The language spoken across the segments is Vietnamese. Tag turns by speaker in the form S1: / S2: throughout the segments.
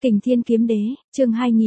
S1: Kình Thiên Kiếm Đế, chương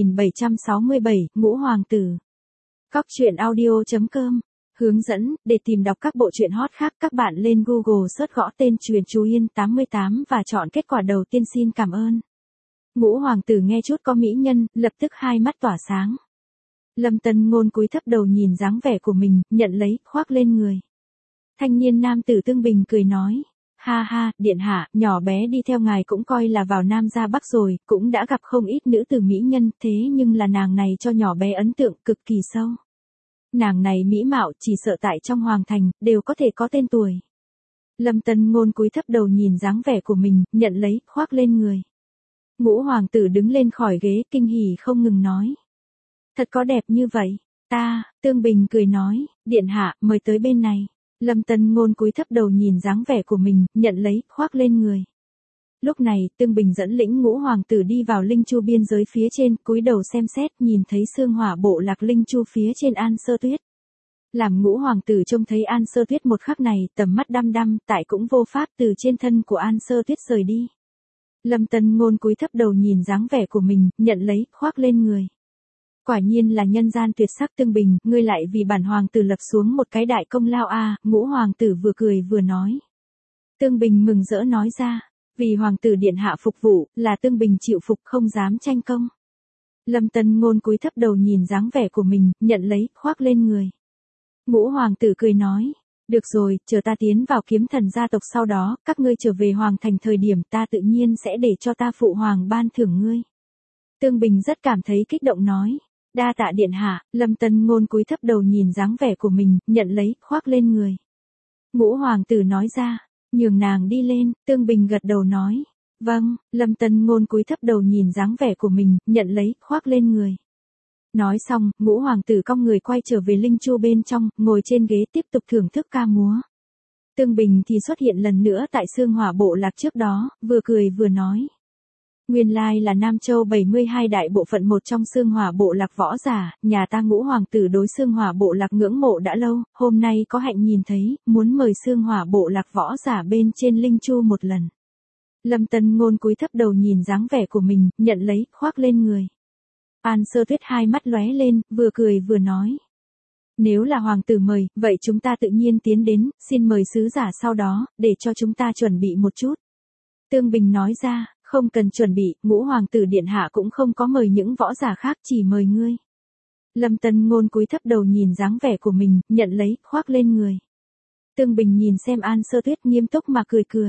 S1: 2767, Ngũ Hoàng Tử. Cóc truyện audio.com. Hướng dẫn, để tìm đọc các bộ truyện hot khác các bạn lên Google search gõ tên Truyện Chú Yên 88 và chọn kết quả đầu tiên. Xin cảm ơn. Ngũ Hoàng Tử nghe chút có mỹ nhân, lập tức hai mắt tỏa sáng. Lâm Tân Ngôn cúi thấp đầu nhìn dáng vẻ của mình, nhận lấy, khoác lên người. Thanh niên nam tử Tương Bình cười nói. Ha ha, điện hạ, nhỏ bé đi theo ngài cũng coi là vào Nam ra Bắc rồi, cũng đã gặp không ít nữ tử mỹ nhân, thế nhưng là nàng này cho nhỏ bé ấn tượng cực kỳ sâu. Nàng này mỹ mạo chỉ sợ tại trong hoàng thành, đều có thể có tên tuổi. Lâm Tân Ngôn cúi thấp đầu nhìn dáng vẻ của mình, nhận lấy, khoác lên người. Ngũ Hoàng Tử đứng lên khỏi ghế, kinh hỉ không ngừng nói. Thật có đẹp như vậy, Tương Bình cười nói, điện hạ, mời tới bên này. Lâm Tân Ngôn cúi thấp đầu nhìn dáng vẻ của mình, nhận lấy, khoác lên người. Lúc này, Tương Bình dẫn lĩnh Ngũ Hoàng Tử đi vào Linh Chu biên giới phía trên, cúi đầu xem xét, nhìn thấy xương hỏa bộ lạc Linh Chu phía trên An Sơ Tuyết. Làm Ngũ Hoàng Tử trông thấy An Sơ Tuyết một khắc này, tầm mắt đăm đăm, tại cũng vô pháp từ trên thân của An Sơ Tuyết rời đi. Lâm Tân Ngôn cúi thấp đầu nhìn dáng vẻ của mình, nhận lấy, khoác lên người. Quả nhiên là nhân gian tuyệt sắc. Tương Bình, ngươi lại vì bản hoàng tử lập xuống một cái đại công lao a. Ngũ Hoàng Tử vừa cười vừa nói. Tương Bình mừng rỡ nói ra, vì hoàng tử điện hạ phục vụ, là Tương Bình chịu phục không dám tranh công. Lâm Tân Ngôn cúi thấp đầu nhìn dáng vẻ của mình, nhận lấy, khoác lên người. Ngũ Hoàng Tử cười nói, được rồi, chờ ta tiến vào Kiếm Thần gia tộc sau đó, các ngươi trở về hoàng thành thời điểm ta tự nhiên sẽ để cho ta phụ hoàng ban thưởng ngươi. Tương Bình rất cảm thấy kích động nói. Đa tạ điện hạ. Lâm Tân Ngôn cúi thấp đầu nhìn dáng vẻ của mình, nhận lấy, khoác lên người. Ngũ Hoàng Tử nói ra, nhường nàng đi lên. Tương Bình gật đầu nói, vâng. Lâm Tân Ngôn cúi thấp đầu nhìn dáng vẻ của mình, nhận lấy, khoác lên người. Nói xong, Ngũ Hoàng Tử cong người quay trở về Linh Chu bên trong, ngồi trên ghế tiếp tục thưởng thức ca múa. Tương Bình thì xuất hiện lần nữa tại xương hỏa bộ lạc trước đó, vừa cười vừa nói. Nguyên lai là Nam Châu 72 đại bộ phận một trong xương hỏa bộ lạc võ giả, nhà ta Ngũ Hoàng Tử đối xương hỏa bộ lạc ngưỡng mộ đã lâu, hôm nay có hạnh nhìn thấy, muốn mời xương hỏa bộ lạc võ giả bên trên Linh Chu một lần. Lâm Tân Ngôn cúi thấp đầu nhìn dáng vẻ của mình, nhận lấy, khoác lên người. An Sơ Tuyết hai mắt lóe lên, vừa cười vừa nói. Nếu là hoàng tử mời, vậy chúng ta tự nhiên tiến đến, xin mời sứ giả sau đó, để cho chúng ta chuẩn bị một chút. Tương Bình nói ra. Không cần chuẩn bị, Ngũ Hoàng Tử điện hạ cũng không có mời những võ giả khác, chỉ mời ngươi. Lâm Tân Ngôn cúi thấp đầu nhìn dáng vẻ của mình, nhận lấy, khoác lên người. Tương Bình nhìn xem An Sơ Tuyết nghiêm túc mà cười cười.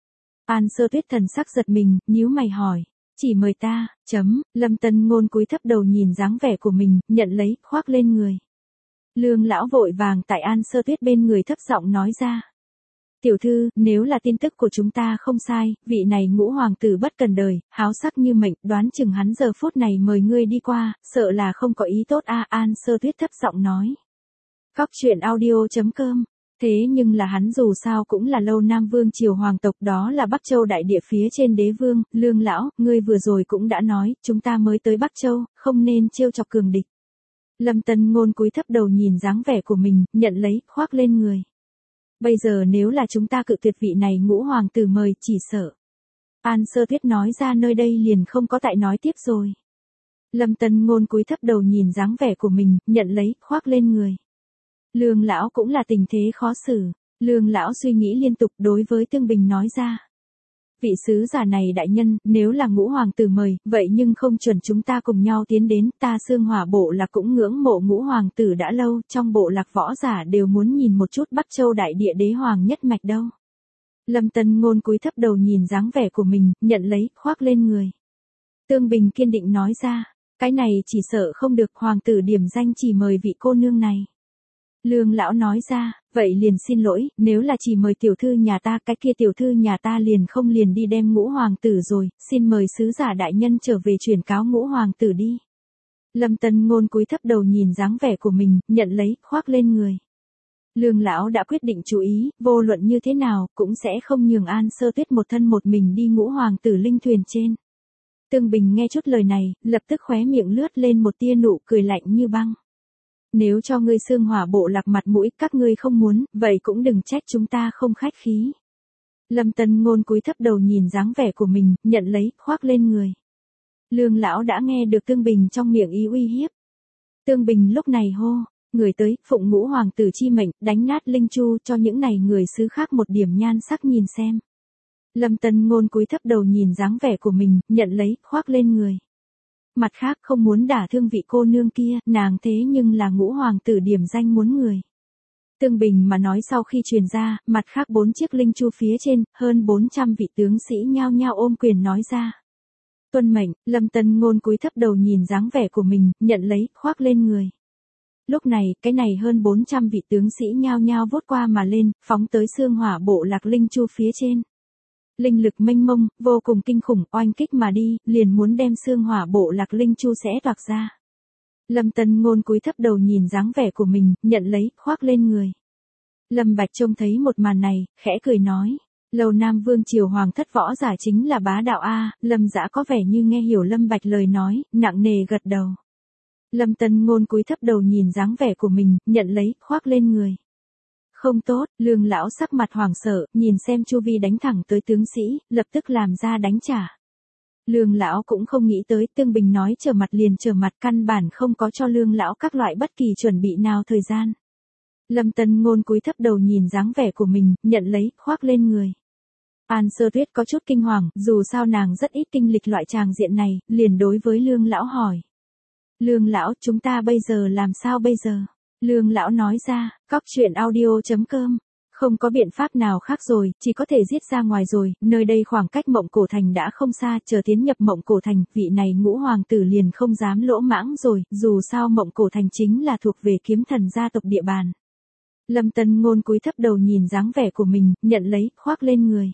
S1: An Sơ Tuyết thần sắc giật mình, nhíu mày hỏi, chỉ mời ta, Lâm Tân Ngôn cúi thấp đầu nhìn dáng vẻ của mình, nhận lấy, khoác lên người. Lương lão vội vàng tại An Sơ Tuyết bên người thấp giọng nói ra. Tiểu thư, nếu là tin tức của chúng ta không sai, vị này Ngũ Hoàng Tử bất cần đời, háo sắc như mệnh, đoán chừng hắn giờ phút này mời ngươi đi qua, sợ là không có ý tốt a. An Sơ Tuyết thấp giọng nói. Cóc truyện audio.com. Thế nhưng là hắn dù sao cũng là Lâu Nam Vương triều hoàng tộc, đó là Bắc Châu đại địa phía trên đế vương. Lương lão, ngươi vừa rồi cũng đã nói, chúng ta mới tới Bắc Châu, không nên trêu chọc cường địch. Lâm Tân Ngôn cúi thấp đầu nhìn dáng vẻ của mình, nhận lấy, khoác lên người. Bây giờ nếu là chúng ta cự tuyệt vị này Ngũ Hoàng Tử mời, chỉ sợ. An Sơ Tuyết nói ra nơi đây liền không có tại nói tiếp rồi. Lâm Tân Ngôn cúi thấp đầu nhìn dáng vẻ của mình, nhận lấy, khoác lên người. Lương lão cũng là tình thế khó xử. Lương lão suy nghĩ liên tục đối với Tương Bình nói ra. Vị sứ giả này đại nhân, nếu là Ngũ Hoàng Tử mời, vậy nhưng không chuẩn chúng ta cùng nhau tiến đến, ta xương hỏa bộ lạc cũng ngưỡng mộ Ngũ Hoàng Tử đã lâu, trong bộ lạc võ giả đều muốn nhìn một chút Bắc Châu đại địa đế hoàng nhất mạch đâu. Lâm Tân Ngôn cúi thấp đầu nhìn dáng vẻ của mình, nhận lấy, khoác lên người. Tương Bình kiên định nói ra, cái này chỉ sợ không được, hoàng tử điểm danh chỉ mời vị cô nương này. Lương lão nói ra, vậy liền xin lỗi, nếu là chỉ mời tiểu thư nhà ta, cái kia tiểu thư nhà ta liền đi đem Ngũ Hoàng Tử rồi, xin mời sứ giả đại nhân trở về truyền cáo Ngũ Hoàng Tử đi. Lâm Tân Ngôn cúi thấp đầu nhìn dáng vẻ của mình, nhận lấy, khoác lên người. Lương lão đã quyết định chú ý, vô luận như thế nào, cũng sẽ không nhường An Sơ Tuyết một thân một mình đi Ngũ Hoàng Tử linh thuyền trên. Tương Bình nghe chút lời này, lập tức khóe miệng lướt lên một tia nụ cười lạnh như băng. Nếu cho ngươi xương hỏa bộ lạc mặt mũi, các ngươi không muốn, vậy cũng đừng trách chúng ta không khách khí. Lâm Tân Ngôn cúi thấp đầu nhìn dáng vẻ của mình, nhận lấy, khoác lên người. Lương lão đã nghe được Tương Bình trong miệng ý uy hiếp. Tương Bình lúc này hô, người tới, phụng ngũ hoàng tử chi mệnh, đánh nát linh chu cho những này người xứ khác một điểm nhan sắc nhìn xem. Lâm Tân Ngôn cúi thấp đầu nhìn dáng vẻ của mình, nhận lấy, khoác lên người. Mặt khác không muốn đả thương vị cô nương kia, nàng thế nhưng là ngũ hoàng tử điểm danh muốn người. Tương Bình mà nói sau khi truyền ra, mặt khác 4 chiếc linh chu phía trên, hơn 400 vị tướng sĩ nhao nhao ôm quyền nói ra. Tuân mệnh, Lâm Tân Ngôn cúi thấp đầu nhìn dáng vẻ của mình, nhận lấy, khoác lên người. Lúc này, cái này hơn 400 vị tướng sĩ nhao nhao vút qua mà lên, phóng tới xương hỏa bộ lạc linh chu phía trên. Linh lực mênh mông, vô cùng kinh khủng, oanh kích mà đi, liền muốn đem xương hỏa bộ lạc linh chu xé toạc ra. Lâm Tân Ngôn cúi thấp đầu nhìn dáng vẻ của mình, nhận lấy, khoác lên người. Lâm Bạch trông thấy một màn này, khẽ cười nói. Lầu Nam Vương triều hoàng thất võ giả chính là bá đạo A, Lâm Dã có vẻ như nghe hiểu Lâm Bạch lời nói, nặng nề gật đầu. Lâm Tân Ngôn cúi thấp đầu nhìn dáng vẻ của mình, nhận lấy, khoác lên người. Không tốt, Lương lão sắc mặt hoảng sợ, nhìn xem chu vi đánh thẳng tới tướng sĩ, lập tức làm ra đánh trả. Lương lão cũng không nghĩ tới, Tương Bình nói trở mặt liền trở mặt, căn bản không có cho Lương lão các loại bất kỳ chuẩn bị nào thời gian. Lâm Tân Ngôn cúi thấp đầu nhìn dáng vẻ của mình, nhận lấy, khoác lên người. An Sơ Tuyết có chút kinh hoàng, dù sao nàng rất ít kinh lịch loại tràng diện này, liền đối với Lương lão hỏi. Lương lão, chúng ta bây giờ làm sao bây giờ? Lương lão nói ra, coctruyện.audio.com. Không có biện pháp nào khác rồi, chỉ có thể giết ra ngoài rồi, nơi đây khoảng cách Mộng Cổ Thành đã không xa, chờ tiến nhập Mộng Cổ Thành, vị này ngũ hoàng tử liền không dám lỗ mãng rồi, dù sao Mộng Cổ Thành chính là thuộc về kiếm thần gia tộc địa bàn. Lâm Tân Ngôn cúi thấp đầu nhìn dáng vẻ của mình, nhận lấy, khoác lên người.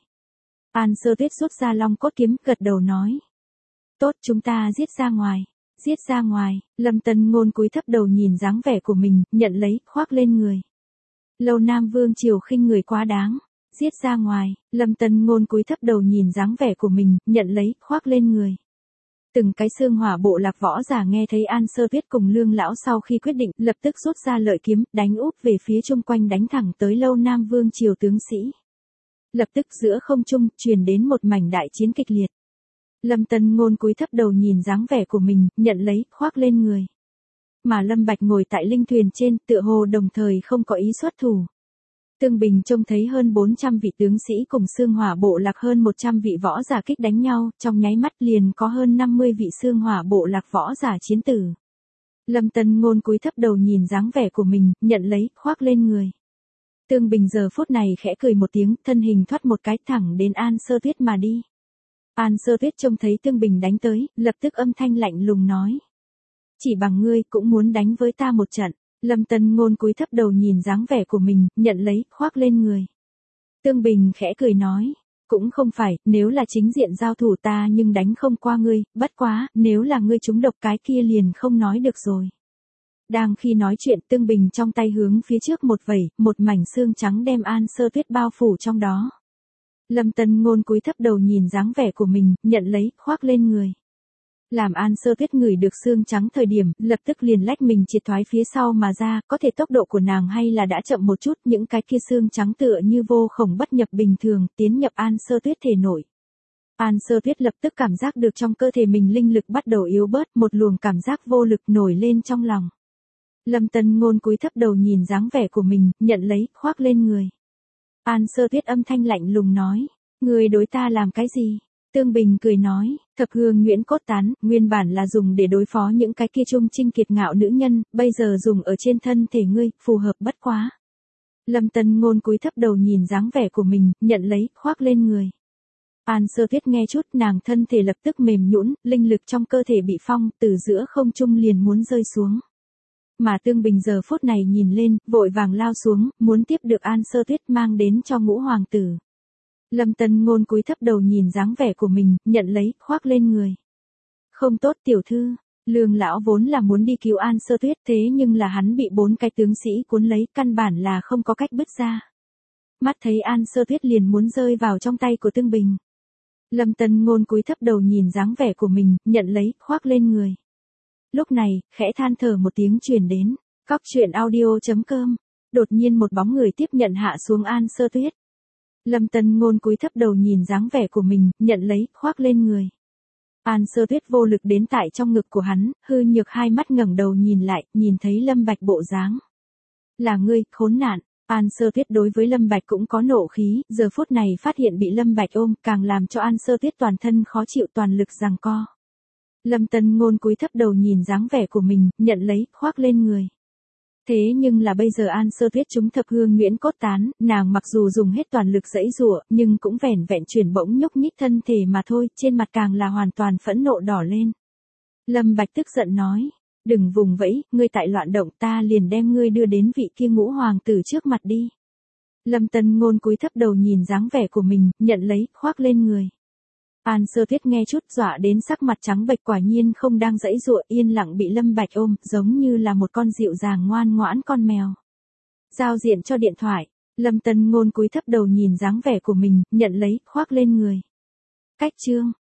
S1: An Sơ Tuyết rút ra long cốt kiếm, gật đầu nói. Tốt, chúng ta giết ra ngoài. Giết ra ngoài, Lâm Tân Ngôn cúi thấp đầu nhìn dáng vẻ của mình, nhận lấy, khoác lên người. Lầu Nam Vương triều khinh người quá đáng. Giết ra ngoài, Lâm Tân Ngôn cúi thấp đầu nhìn dáng vẻ của mình, nhận lấy, khoác lên người. Từng cái xương hỏa bộ lạc võ giả nghe thấy An Sơ Tuyết cùng Lương lão sau khi quyết định, lập tức rút ra lợi kiếm, đánh úp về phía chung quanh đánh thẳng tới Lâu Nam Vương triều tướng sĩ. Lập tức giữa không trung, truyền đến một mảnh đại chiến kịch liệt. Lâm Tân Ngôn cúi thấp đầu nhìn dáng vẻ của mình, nhận lấy, khoác lên người. Mà Lâm Bạch ngồi tại linh thuyền trên, tựa hồ đồng thời không có ý xuất thủ. Tương Bình trông thấy hơn 400 vị tướng sĩ cùng xương hỏa bộ lạc hơn 100 vị võ giả kích đánh nhau, trong nháy mắt liền có hơn 50 vị xương hỏa bộ lạc võ giả chiến tử. Lâm Tân Ngôn cúi thấp đầu nhìn dáng vẻ của mình, nhận lấy, khoác lên người. Tương Bình giờ phút này khẽ cười một tiếng, thân hình thoát một cái thẳng đến An Sơ Tuyết mà đi. An Sơ Tuyết trông thấy Tương Bình đánh tới, lập tức âm thanh lạnh lùng nói. Chỉ bằng ngươi cũng muốn đánh với ta một trận. Lâm Tân Ngôn cúi thấp đầu nhìn dáng vẻ của mình, nhận lấy, khoác lên người. Tương Bình khẽ cười nói. Cũng không phải, nếu là chính diện giao thủ ta nhưng đánh không qua ngươi, bất quá, nếu là ngươi trúng độc cái kia liền không nói được rồi. Đang khi nói chuyện Tương Bình trong tay hướng phía trước một vẩy, một mảnh xương trắng đem An Sơ Tuyết bao phủ trong đó. Lâm Tân Ngôn cúi thấp đầu nhìn dáng vẻ của mình, nhận lấy, khoác lên người. Làm An Sơ Tuyết ngửi được xương trắng thời điểm, lập tức liền lách mình triệt thoái phía sau mà ra, có thể tốc độ của nàng hay là đã chậm một chút, những cái kia xương trắng tựa như vô khổng bất nhập bình thường, tiến nhập An Sơ Tuyết thể nội. An Sơ Tuyết lập tức cảm giác được trong cơ thể mình linh lực bắt đầu yếu bớt, một luồng cảm giác vô lực nổi lên trong lòng. Lâm Tân Ngôn cúi thấp đầu nhìn dáng vẻ của mình, nhận lấy, khoác lên người. An Sơ Tuyết âm thanh lạnh lùng nói, người đối ta làm cái gì? Tương Bình cười nói, thập hương nhuyễn cốt tán, nguyên bản là dùng để đối phó những cái kia trung trinh kiệt ngạo nữ nhân, bây giờ dùng ở trên thân thể ngươi, phù hợp bất quá. Lâm Tân Ngôn cúi thấp đầu nhìn dáng vẻ của mình, nhận lấy, khoác lên người. An Sơ Tuyết nghe chút, nàng thân thể lập tức mềm nhũn, linh lực trong cơ thể bị phong, từ giữa không trung liền muốn rơi xuống. Mà Tương Bình giờ phút này nhìn lên, vội vàng lao xuống, muốn tiếp được An Sơ Tuyết mang đến cho ngũ hoàng tử. Lâm Tân Ngôn cúi thấp đầu nhìn dáng vẻ của mình, nhận lấy, khoác lên người. Không tốt tiểu thư, Lương lão vốn là muốn đi cứu An Sơ Tuyết thế nhưng là hắn bị 4 cái tướng sĩ cuốn lấy, căn bản là không có cách bứt ra. Mắt thấy An Sơ Tuyết liền muốn rơi vào trong tay của Tương Bình. Lâm Tân Ngôn cúi thấp đầu nhìn dáng vẻ của mình, nhận lấy, khoác lên người. Lúc này, khẽ than thở một tiếng truyền đến, coctruyện.audio.com. Đột nhiên một bóng người tiếp nhận hạ xuống An Sơ Tuyết. Lâm Tân Ngôn cúi thấp đầu nhìn dáng vẻ của mình, nhận lấy, khoác lên người. An Sơ Tuyết vô lực đến tại trong ngực của hắn, hư nhược hai mắt ngẩng đầu nhìn lại, nhìn thấy Lâm Bạch bộ dáng. Là ngươi, khốn nạn. An Sơ Tuyết đối với Lâm Bạch cũng có nộ khí, giờ phút này phát hiện bị Lâm Bạch ôm, càng làm cho An Sơ Tuyết toàn thân khó chịu, toàn lực giằng co. Lâm Tân Ngôn cúi thấp đầu nhìn dáng vẻ của mình, nhận lấy, khoác lên người. Thế nhưng là bây giờ An Sơ Tuyết chúng thập hương nguyễn cốt tán, nàng mặc dù dùng hết toàn lực giãy giụa, nhưng cũng vẻn vẹn chuyển bỗng nhúc nhích thân thể mà thôi, trên mặt càng là hoàn toàn phẫn nộ đỏ lên. Lâm Bạch tức giận nói, đừng vùng vẫy, ngươi tại loạn động, ta liền đem ngươi đưa đến vị kia ngũ hoàng tử trước mặt đi. Lâm Tân Ngôn cúi thấp đầu nhìn dáng vẻ của mình, nhận lấy, khoác lên người. An Sơ Tuyết nghe chút dọa đến sắc mặt trắng bệch, quả nhiên không đang giãy giụa, yên lặng bị Lâm Bạch ôm, giống như là một con dịu dàng ngoan ngoãn con mèo. Giao diện cho điện thoại, Lâm Tân Ngôn cúi thấp đầu nhìn dáng vẻ của mình, nhận lấy, khoác lên người. Cách chương